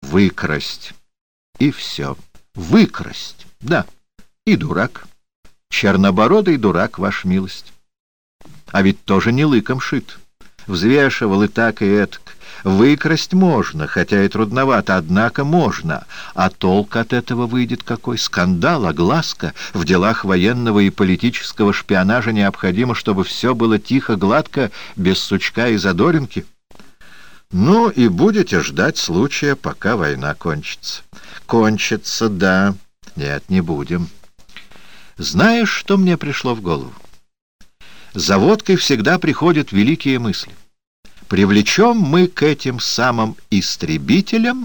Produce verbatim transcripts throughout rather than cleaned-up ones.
выкрасть. И все. Выкрасть. Да. И дурак. Чернобородый дурак, ваша милость. А ведь тоже не лыком шит. Взвешивал и так, и этак. Выкрасть можно, хотя и трудновато, однако можно. А толк от этого выйдет какой? Скандал, огласка. В делах военного и политического шпионажа необходимо, чтобы все было тихо, гладко, без сучка и задоринки. Ну, и будете ждать случая, пока война кончится. Кончится, да. Нет, не будем. Знаешь, что мне пришло в голову? За водкой всегда приходят великие мысли. Привлечем мы к этим самым истребителям,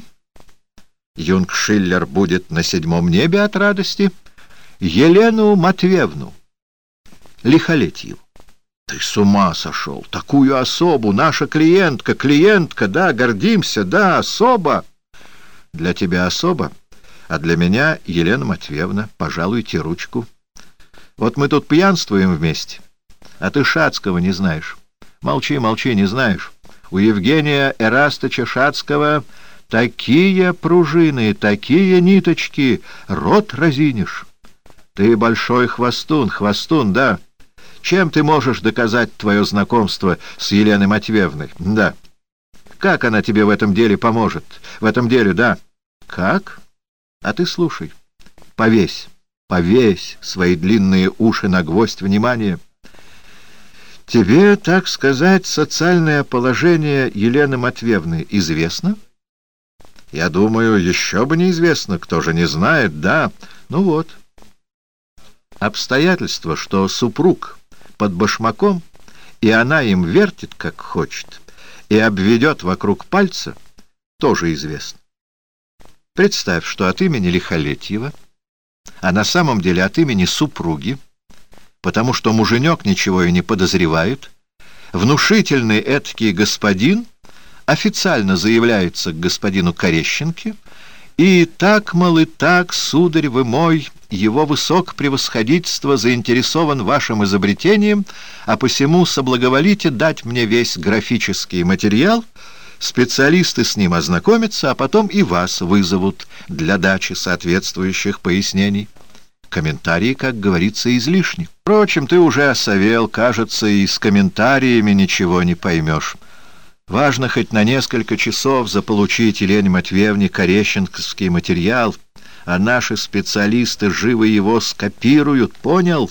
Юнгшиллер будет на седьмом небе от радости, Елену Матвеевну Лихолетьеву. Ты с ума сошел! Такую особу, наша клиентка, клиентка, да, гордимся, да, особа. Для тебя особа, а для меня Елена Матвеевна, пожалуйте ручку. Вот мы тут пьянствуем вместе, а ты Шацкого не знаешь. Молчи, молчи, не знаешь. У Евгения Эрастыча Шацкого такие пружины, такие ниточки, рот разинешь. Ты большой хвостун, хвостун, да. Чем ты можешь доказать твое знакомство с Еленой Матвеевной? Да. Как она тебе в этом деле поможет? В этом деле, да. Как? А ты слушай. Повесь, повесь свои длинные уши на гвоздь внимания. Тебе, так сказать, социальное положение Елены Матвеевны известно? Я думаю, еще бы неизвестно, кто же не знает, да. Ну вот. Обстоятельство, что супруг под башмаком, и она им вертит, как хочет, и обведет вокруг пальца, тоже известно. Представь, что от имени Лихолетьева, а на самом деле от имени супруги, потому что муженек ничего и не подозревает, внушительный этакий господин официально заявляется к господину Корещенке, и так, мол, и так, сударь вы мой, его высокопревосходительство заинтересован вашим изобретением, а посему соблаговолите дать мне весь графический материал, специалисты с ним ознакомятся, а потом и вас вызовут для дачи соответствующих пояснений. Комментарии, как говорится, излишни. Впрочем, ты уже осовел, кажется, и с комментариями ничего не поймешь. Важно хоть на несколько часов заполучить Елене Матвеевне корещенковский материал, а наши специалисты живо его скопируют, понял?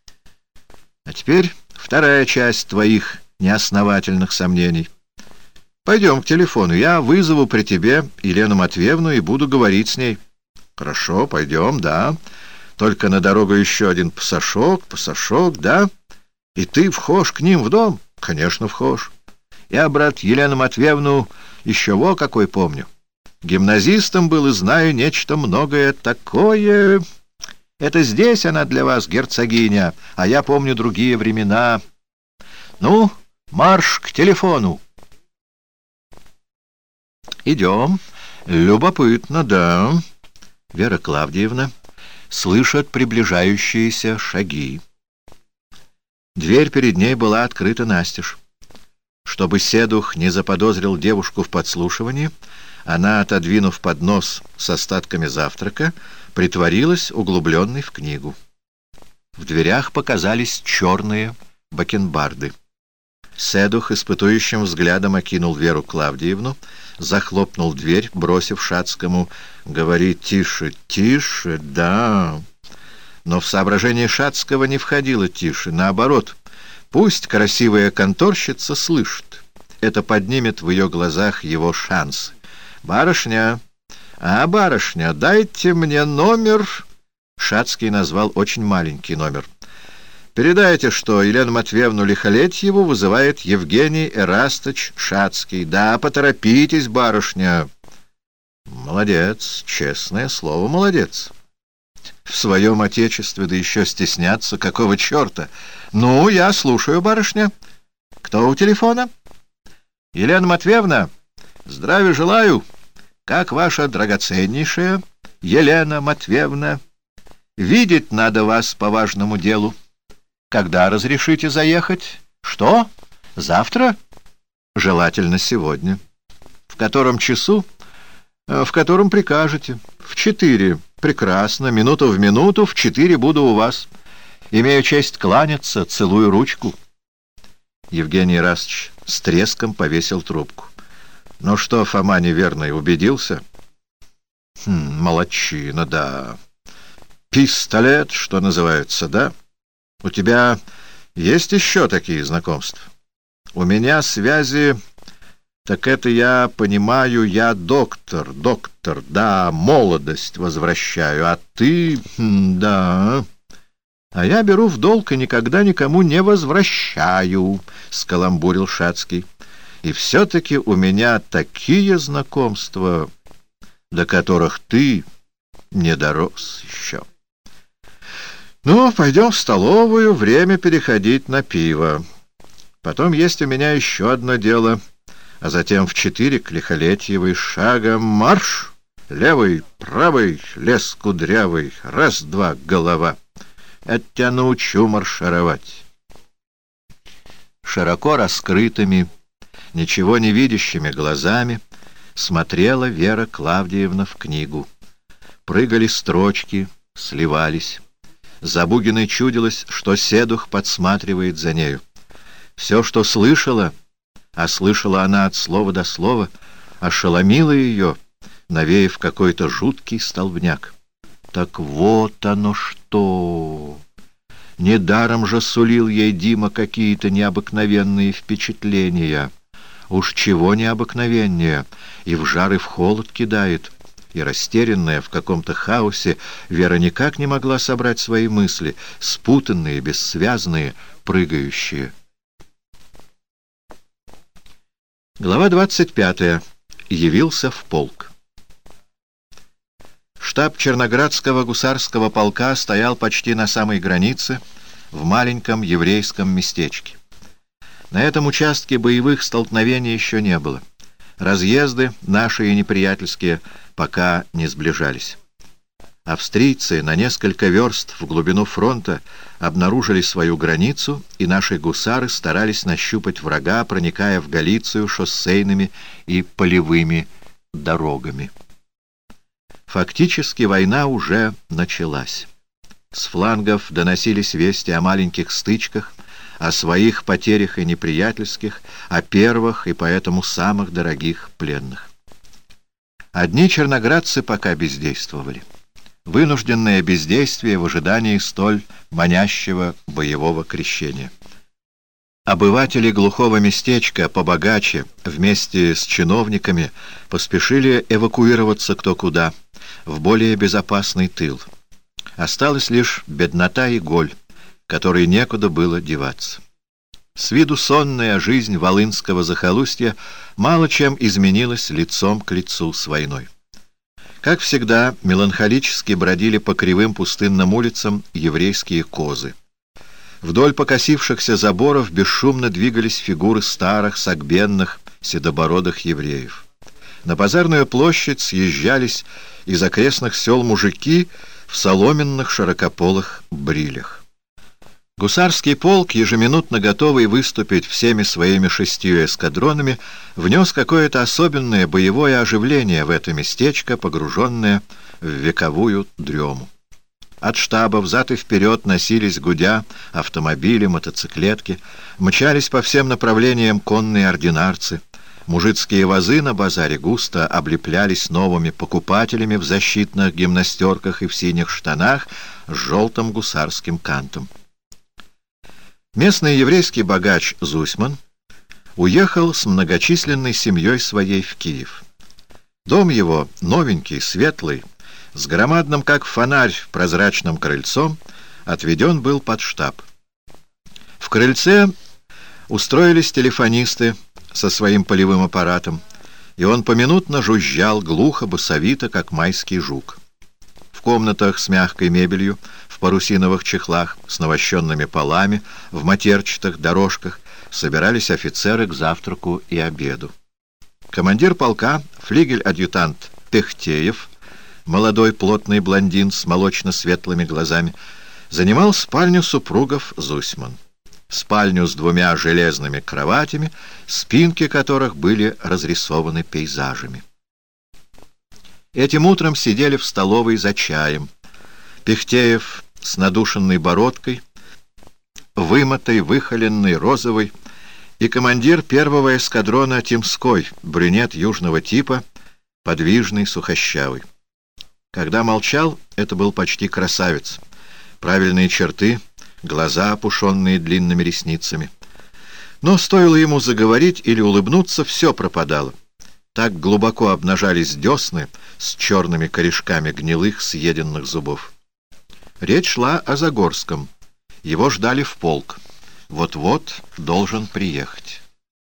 А теперь вторая часть твоих неосновательных сомнений. Пойдем к телефону, я вызову при тебе Елену Матвеевну и буду говорить с ней. Хорошо, пойдем, да. Только на дорогу еще один пасашок, пасашок, да? И ты вхож к ним в дом? Конечно, вхож. Я, брат, Елену Матвеевну еще во какой помню. Гимназистом был и знаю нечто многое такое. Это здесь она для вас, герцогиня, а я помню другие времена. Ну, марш к телефону. Идем. Любопытно, да. Вера Клавдиевна слышат приближающиеся шаги. Дверь перед ней была открыта настежь. Чтобы седух не заподозрил девушку в подслушивании, она, отодвинув поднос с остатками завтрака, притворилась углубленной в книгу. В дверях показались черные бакенбарды. Седух испытующим взглядом окинул Веру Клавдиевну, захлопнул дверь, бросив Шацкому: «Говори тише, тише, да». Но в соображение Шацкого не входило тише, наоборот. Пусть красивая конторщица слышит. Это поднимет в ее глазах его шансы. «Барышня! А, барышня, дайте мне номер...» Шацкий назвал очень маленький номер. «Передайте, что Елену Матвеевну Лихолетьеву вызывает Евгений Эрастыч Шацкий. Да, поторопитесь, барышня». «Молодец, честное слово, молодец. В своем отечестве, да еще стесняться, какого черта? Ну, я слушаю, барышня. Кто у телефона?» «Елена Матвеевна, здравия желаю. Как ваша драгоценнейшая Елена Матвеевна? Видеть надо вас по важному делу. Когда разрешите заехать? Что? Завтра? Желательно сегодня. В котором часу? В котором прикажете. В четыре. Прекрасно. Минуту в минуту. В четыре буду у вас. Имею честь кланяться. Целую ручку. Евгений Расович с треском повесил трубку. Ну что, Фома неверный, убедился? Хм, молодчина, да. Пистолет, что называется, да? У тебя есть еще такие знакомства? У меня связи... Так это я понимаю, я доктор, доктор, да, молодость возвращаю, а ты, да, а я беру в долг и никогда никому не возвращаю, — скаламбурил Шацкий. И все-таки у меня такие знакомства, до которых ты не дорос еще. Ну, пойдем в столовую, время переходить на пиво. Потом есть у меня еще одно дело — а затем в четыре к Лихолетьевой шагом марш! Левый, правый, лес кудрявый, раз-два, голова. Я тебя научу маршировать. Широко раскрытыми, ничего не видящими глазами смотрела Вера Клавдиевна в книгу. Прыгали строчки, сливались. Забугиной чудилось, что седух подсматривает за нею. Все, что слышала, а слышала она от слова до слова, ошеломила ее, навеяв какой-то жуткий столбняк. Так вот оно что! Недаром же сулил ей Дима какие-то необыкновенные впечатления. Уж чего необыкновеннее, и в жар, и в холод кидает. И растерянная в каком-то хаосе, Вера никак не могла собрать свои мысли, спутанные, бессвязные, прыгающие. Глава двадцать пятая. Явился в полк. Штаб Черноградского гусарского полка стоял почти на самой границе, в маленьком еврейском местечке. На этом участке боевых столкновений еще не было. Разъезды, наши и неприятельские, пока не сближались. Австрийцы на несколько верст в глубину фронта обнаружили свою границу, и наши гусары старались нащупать врага, проникая в Галицию шоссейными и полевыми дорогами. Фактически война уже началась. С флангов доносились вести о маленьких стычках, о своих потерях и неприятельских, о первых и поэтому самых дорогих пленных. Одни черноградцы пока бездействовали. Вынужденное бездействие в ожидании столь манящего боевого крещения. Обыватели глухого местечка, побогаче, вместе с чиновниками, поспешили эвакуироваться кто куда, в более безопасный тыл. Осталась лишь беднота и голь, которой некуда было деваться. С виду сонная жизнь волынского захолустья мало чем изменилась лицом к лицу с войной. Как всегда, меланхолически бродили по кривым пустынным улицам еврейские козы. Вдоль покосившихся заборов бесшумно двигались фигуры старых, согбенных, седобородых евреев. На базарную площадь съезжались из окрестных сел мужики в соломенных широкополых брилях. Гусарский полк, ежеминутно готовый выступить всеми своими шестью эскадронами, внес какое-то особенное боевое оживление в это местечко, погруженное в вековую дрему. От штаба взад и вперед носились, гудя, автомобили, мотоциклетки, мчались по всем направлениям конные ординарцы. Мужицкие вазы на базаре густо облеплялись новыми покупателями в защитных гимнастерках и в синих штанах с желтым гусарским кантом. Местный еврейский богач Зусьман уехал с многочисленной семьей своей в Киев. Дом его, новенький, светлый, с громадным, как фонарь, прозрачным крыльцом, отведен был под штаб. В крыльце устроились телефонисты со своим полевым аппаратом, и он поминутно жужжал глухо, басовито, как майский жук. В комнатах с мягкой мебелью, в парусиновых чехлах, с навощенными полами, в матерчатых дорожках собирались офицеры к завтраку и обеду. Командир полка, флигель-адъютант Пехтеев, молодой плотный блондин с молочно-светлыми глазами, занимал спальню супругов Зусьман. Спальню с двумя железными кроватями, спинки которых были разрисованы пейзажами. Этим утром сидели в столовой за чаем. Пихтеев с надушенной бородкой, вымытой, выхоленной, розовой, и командир первого эскадрона Тимской, брюнет южного типа, подвижный, сухощавый. Когда молчал, это был почти красавец. Правильные черты, глаза, опушенные длинными ресницами. Но стоило ему заговорить или улыбнуться, все пропадало. Так глубоко обнажались десны с черными корешками гнилых съеденных зубов. Речь шла о Загорском. Его ждали в полк. Вот-вот должен приехать.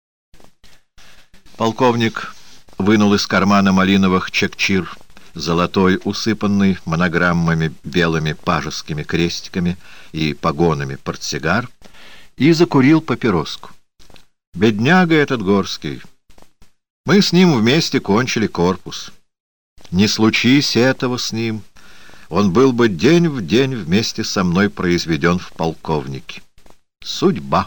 Полковник вынул из кармана малиновых чекчир, золотой, усыпанный монограммами белыми пажескими крестиками и погонами портсигар, и закурил папироску. Бедняга этот Горский. Мы с ним вместе кончили корпус. Не случись этого с ним, он был бы день в день вместе со мной произведен в полковнике. Судьба.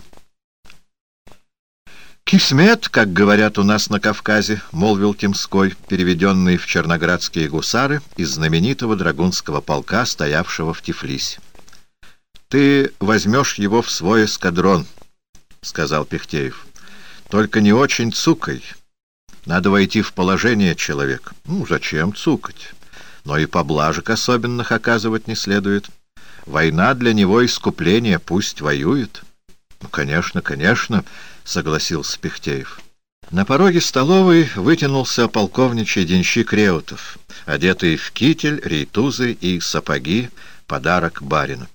«Кисмет, как говорят у нас на Кавказе», — молвил Тимской, переведенный в черноградские гусары из знаменитого драгунского полка, стоявшего в Тифлисе. «Ты возьмешь его в свой эскадрон», — сказал Пихтеев. «Только не очень цукай. Надо войти в положение человека. Ну, зачем цукать? Но и поблажек особенных оказывать не следует. Война для него искупление, пусть воюет». «Ну, конечно, конечно», — согласился Пихтеев. На пороге столовой вытянулся полковничий денщик Реутов, одетый в китель, рейтузы и сапоги, подарок барину.